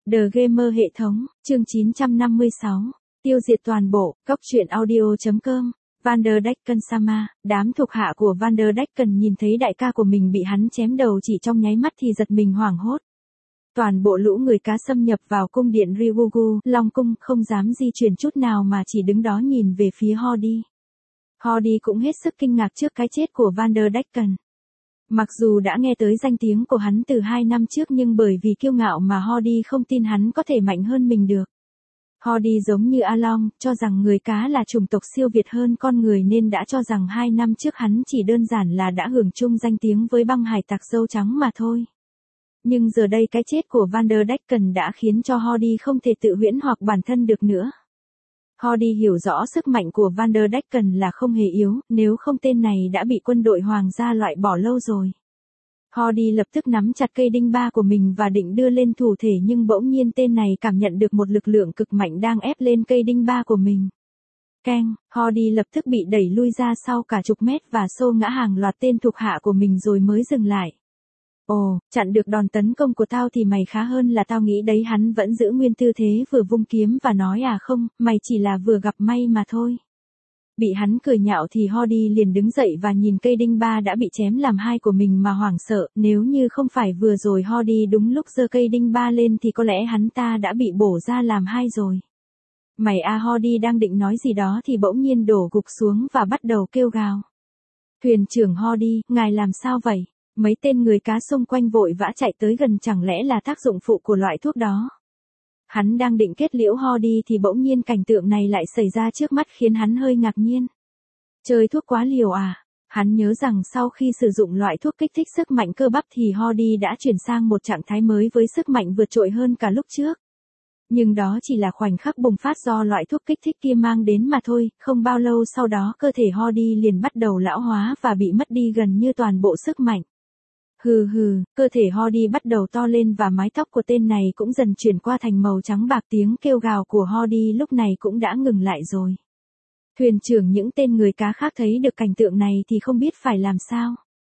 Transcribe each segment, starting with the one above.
The Gamer hệ thống, chương 956, tiêu diệt toàn bộ, Cóc truyện audio.com, Vanderdecken-sama, đám thuộc hạ của Vanderdecken nhìn thấy đại ca của mình bị hắn chém đầu chỉ trong nháy mắt thì giật mình hoảng hốt. Toàn bộ lũ người cá xâm nhập vào cung điện Ryugu, Long cung, không dám di chuyển chút nào mà chỉ đứng đó nhìn về phía Hody. Hody cũng hết sức kinh ngạc trước cái chết của Vanderdecken. Mặc dù đã nghe tới danh tiếng của hắn từ 2 năm trước nhưng bởi vì kiêu ngạo mà Hody không tin hắn có thể mạnh hơn mình được. Hody giống như A Long, cho rằng người cá là chủng tộc siêu việt hơn con người nên đã cho rằng 2 năm trước hắn chỉ đơn giản là đã hưởng chung danh tiếng với băng hải tặc dâu trắng mà thôi. Nhưng giờ đây cái chết của Vanderdecken đã khiến cho Hody không thể tự huyễn hoặc bản thân được nữa. Hody hiểu rõ sức mạnh của Vanderdecken là không hề yếu, nếu không tên này đã bị quân đội hoàng gia loại bỏ lâu rồi. Hody lập tức nắm chặt cây đinh ba của mình và định đưa lên thủ thể nhưng bỗng nhiên tên này cảm nhận được một lực lượng cực mạnh đang ép lên cây đinh ba của mình. Keng, Hody lập tức bị đẩy lui ra sau cả chục mét và xô ngã hàng loạt tên thuộc hạ của mình rồi mới dừng lại. Ồ, chặn được đòn tấn công của tao thì mày khá hơn là tao nghĩ đấy. Hắn vẫn giữ nguyên tư thế vừa vung kiếm và nói à không, mày chỉ là vừa gặp may mà thôi. Bị hắn cười nhạo thì Hody liền đứng dậy và nhìn cây đinh ba đã bị chém làm hai của mình mà hoảng sợ, nếu như không phải vừa rồi Hody đúng lúc giơ cây đinh ba lên thì có lẽ hắn ta đã bị bổ ra làm hai rồi. Mày à, Hody đang định nói gì đó thì bỗng nhiên đổ gục xuống và bắt đầu kêu gào. Thuyền trưởng Hody, ngài làm sao vậy? Mấy tên người cá xung quanh vội vã chạy tới gần, chẳng lẽ là tác dụng phụ của loại thuốc đó. Hắn đang định kết liễu Hody thì bỗng nhiên cảnh tượng này lại xảy ra trước mắt khiến hắn hơi ngạc nhiên. Chơi thuốc quá liều à? Hắn nhớ rằng sau khi sử dụng loại thuốc kích thích sức mạnh cơ bắp thì Hody đã chuyển sang một trạng thái mới với sức mạnh vượt trội hơn cả lúc trước. Nhưng đó chỉ là khoảnh khắc bùng phát do loại thuốc kích thích kia mang đến mà thôi, không bao lâu sau đó cơ thể Hody liền bắt đầu lão hóa và bị mất đi gần như toàn bộ sức mạnh. Hừ hừ, cơ thể Hody bắt đầu to lên và mái tóc của tên này cũng dần chuyển qua thành màu trắng bạc. Tiếng kêu gào của Hody lúc này cũng đã ngừng lại rồi. Thuyền trưởng những tên người cá khác thấy được cảnh tượng này thì không biết phải làm sao.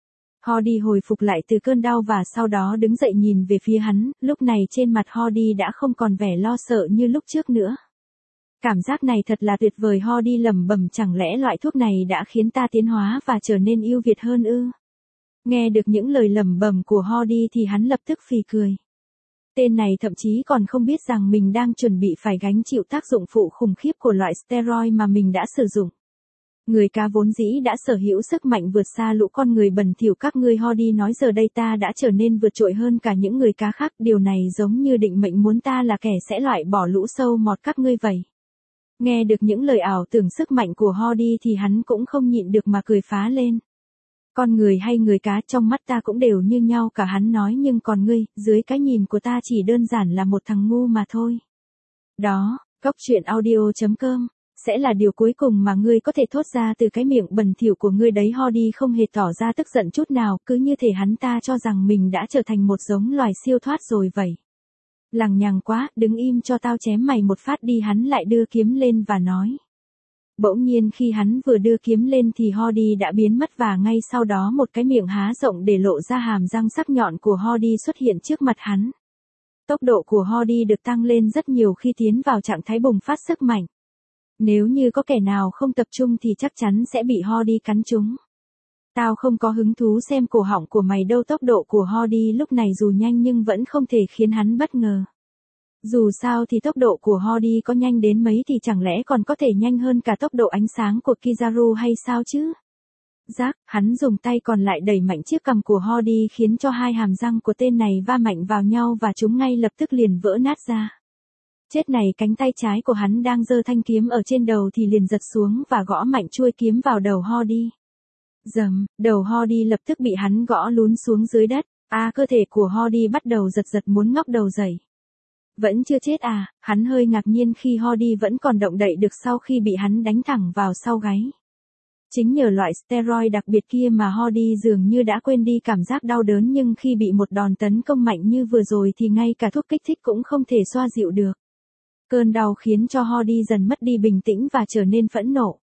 Hody hồi phục lại từ cơn đau và sau đó đứng dậy nhìn về phía hắn, lúc này trên mặt Hody đã không còn vẻ lo sợ như lúc trước nữa. Cảm giác này thật là tuyệt vời. Hody lẩm bẩm, chẳng lẽ loại thuốc này đã khiến ta tiến hóa và trở nên ưu việt hơn ư? Nghe được những lời lẩm bẩm của Hody thì hắn lập tức phì cười. Tên này thậm chí còn không biết rằng mình đang chuẩn bị phải gánh chịu tác dụng phụ khủng khiếp của loại steroid mà mình đã sử dụng. Người cá vốn dĩ đã sở hữu sức mạnh vượt xa lũ con người bẩn thỉu các ngươi. Hody nói giờ đây ta đã trở nên vượt trội hơn cả những người cá khác, điều này giống như định mệnh muốn ta là kẻ sẽ loại bỏ lũ sâu mọt các ngươi vậy. Nghe được những lời ảo tưởng sức mạnh của Hody thì hắn cũng không nhịn được mà cười phá lên. Con người hay người cá trong mắt ta cũng đều như nhau cả, hắn nói, nhưng còn ngươi, dưới cái nhìn của ta chỉ đơn giản là một thằng ngu mà thôi. Đó, Cóc truyện audio.com, sẽ là điều cuối cùng mà ngươi có thể thốt ra từ cái miệng bẩn thỉu của ngươi đấy. Hody không hề tỏ ra tức giận chút nào, cứ như thể hắn ta cho rằng mình đã trở thành một giống loài siêu thoát rồi vậy. Lằng nhằng quá, đứng im cho tao chém mày một phát đi. Hắn lại đưa kiếm lên và nói. Bỗng nhiên khi hắn vừa đưa kiếm lên thì Hody đã biến mất và ngay sau đó một cái miệng há rộng để lộ ra hàm răng sắc nhọn của Hody xuất hiện trước mặt hắn. Tốc độ của Hody được tăng lên rất nhiều khi tiến vào trạng thái bùng phát sức mạnh. Nếu như có kẻ nào không tập trung thì chắc chắn sẽ bị Hody cắn trúng. Tao không có hứng thú xem cổ họng của mày đâu. Tốc độ của Hody lúc này dù nhanh nhưng vẫn không thể khiến hắn bất ngờ. Dù sao thì tốc độ của Hody có nhanh đến mấy thì chẳng lẽ còn có thể nhanh hơn cả tốc độ ánh sáng của Kizaru hay sao chứ? Rác, hắn dùng tay còn lại đẩy mạnh chiếc cằm của Hody khiến cho hai hàm răng của tên này va mạnh vào nhau và chúng ngay lập tức liền vỡ nát ra. Chết này, cánh tay trái của hắn đang giơ thanh kiếm ở trên đầu thì liền giật xuống và gõ mạnh chuôi kiếm vào đầu Hody. Dầm, đầu Hody lập tức bị hắn gõ lún xuống dưới đất. Cơ thể của Hody bắt đầu giật giật muốn ngóc đầu dậy. Vẫn chưa chết à? Hắn hơi ngạc nhiên khi Hody vẫn còn động đậy được sau khi bị hắn đánh thẳng vào sau gáy. Chính nhờ loại steroid đặc biệt kia mà Hody dường như đã quên đi cảm giác đau đớn, nhưng khi bị một đòn tấn công mạnh như vừa rồi thì ngay cả thuốc kích thích cũng không thể xoa dịu được. Cơn đau khiến cho Hody dần mất đi bình tĩnh và trở nên phẫn nộ.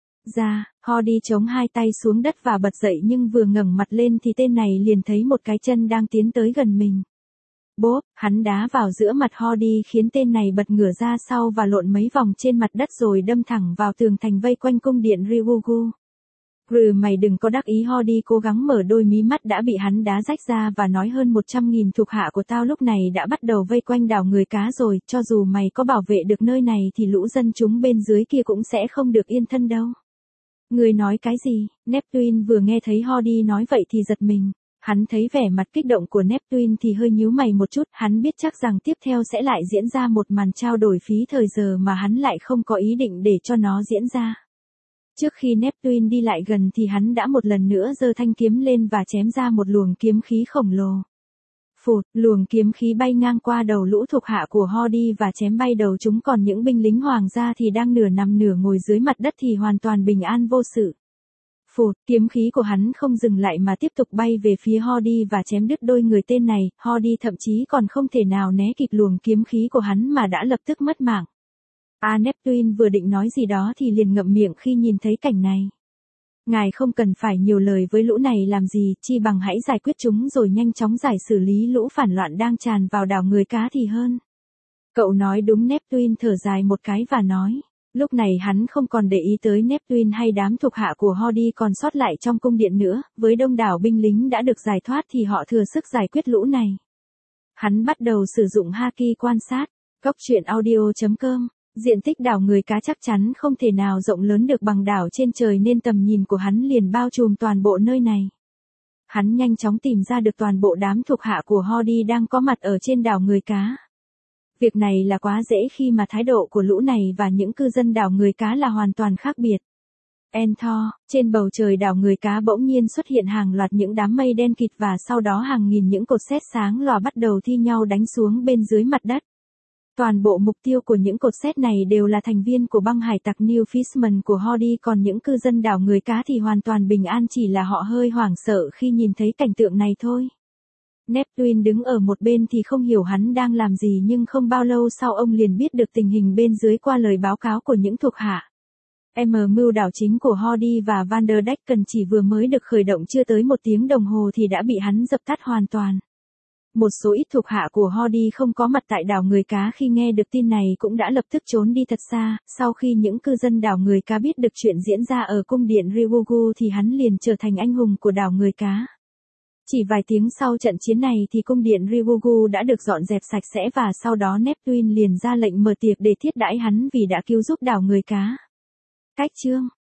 Hody chống hai tay xuống đất và bật dậy, nhưng vừa ngẩng mặt lên thì tên này liền thấy một cái chân đang tiến tới gần mình. Bốp, hắn đá vào giữa mặt Hody khiến tên này bật ngửa ra sau và lộn mấy vòng trên mặt đất rồi đâm thẳng vào tường thành vây quanh cung điện Ryugu. Mày đừng có đắc ý. Hody cố gắng mở đôi mí mắt đã bị hắn đá rách ra và nói hơn 100.000 thuộc hạ của tao lúc này đã bắt đầu vây quanh đảo người cá rồi, cho dù mày có bảo vệ được nơi này thì lũ dân chúng bên dưới kia cũng sẽ không được yên thân đâu. Người nói cái gì? Neptune vừa nghe thấy Hody nói vậy thì giật mình. Hắn thấy vẻ mặt kích động của Neptune thì hơi nhíu mày một chút, hắn biết chắc rằng tiếp theo sẽ lại diễn ra một màn trao đổi phí thời giờ mà hắn lại không có ý định để cho nó diễn ra. Trước khi Neptune đi lại gần thì hắn đã một lần nữa giơ thanh kiếm lên và chém ra một luồng kiếm khí khổng lồ. Phụt, luồng kiếm khí bay ngang qua đầu lũ thuộc hạ của Hody và chém bay đầu chúng, còn những binh lính hoàng gia thì đang nửa nằm nửa ngồi dưới mặt đất thì hoàn toàn bình an vô sự. Phụt, kiếm khí của hắn không dừng lại mà tiếp tục bay về phía Hody và chém đứt đôi người tên này. Hody thậm chí còn không thể nào né kịp luồng kiếm khí của hắn mà đã lập tức mất mạng. Neptune vừa định nói gì đó thì liền ngậm miệng khi nhìn thấy cảnh này. Ngài không cần phải nhiều lời với lũ này làm gì, chi bằng hãy giải quyết chúng rồi nhanh chóng xử lý lũ phản loạn đang tràn vào đảo người cá thì hơn. Cậu nói đúng. Neptune thở dài một cái và nói. Lúc này hắn không còn để ý tới Neptune hay đám thuộc hạ của Hody còn sót lại trong cung điện nữa, với đông đảo binh lính đã được giải thoát thì họ thừa sức giải quyết lũ này. Hắn bắt đầu sử dụng Haki quan sát. Góc truyện audio.com. Diện tích đảo người cá chắc chắn không thể nào rộng lớn được bằng đảo trên trời nên tầm nhìn của hắn liền bao trùm toàn bộ nơi này. Hắn nhanh chóng tìm ra được toàn bộ đám thuộc hạ của Hody đang có mặt ở trên đảo người cá. Việc này là quá dễ khi mà thái độ của lũ này và những cư dân đảo người cá là hoàn toàn khác biệt. Trên bầu trời đảo người cá bỗng nhiên xuất hiện hàng loạt những đám mây đen kịt và sau đó hàng nghìn những cột sét sáng lòa bắt đầu thi nhau đánh xuống bên dưới mặt đất. Toàn bộ mục tiêu của những cột sét này đều là thành viên của băng hải tặc New Fishman của Hody, còn những cư dân đảo người cá thì hoàn toàn bình an, chỉ là họ hơi hoảng sợ khi nhìn thấy cảnh tượng này thôi. Neptune đứng ở một bên thì không hiểu hắn đang làm gì, nhưng không bao lâu sau ông liền biết được tình hình bên dưới qua lời báo cáo của những thuộc hạ. Mưu đảo chính của Hody và Vanderdecken chỉ vừa mới được khởi động chưa tới 1 tiếng đồng hồ thì đã bị hắn dập tắt hoàn toàn. Một số ít thuộc hạ của Hody không có mặt tại đảo người cá khi nghe được tin này cũng đã lập tức trốn đi thật xa. Sau khi những cư dân đảo người cá biết được chuyện diễn ra ở cung điện Ryugu thì hắn liền trở thành anh hùng của đảo người cá. Chỉ vài tiếng sau trận chiến này thì cung điện Ryugu đã được dọn dẹp sạch sẽ và sau đó Neptune liền ra lệnh mở tiệc để thiết đãi hắn vì đã cứu giúp đảo người cá. Cách chương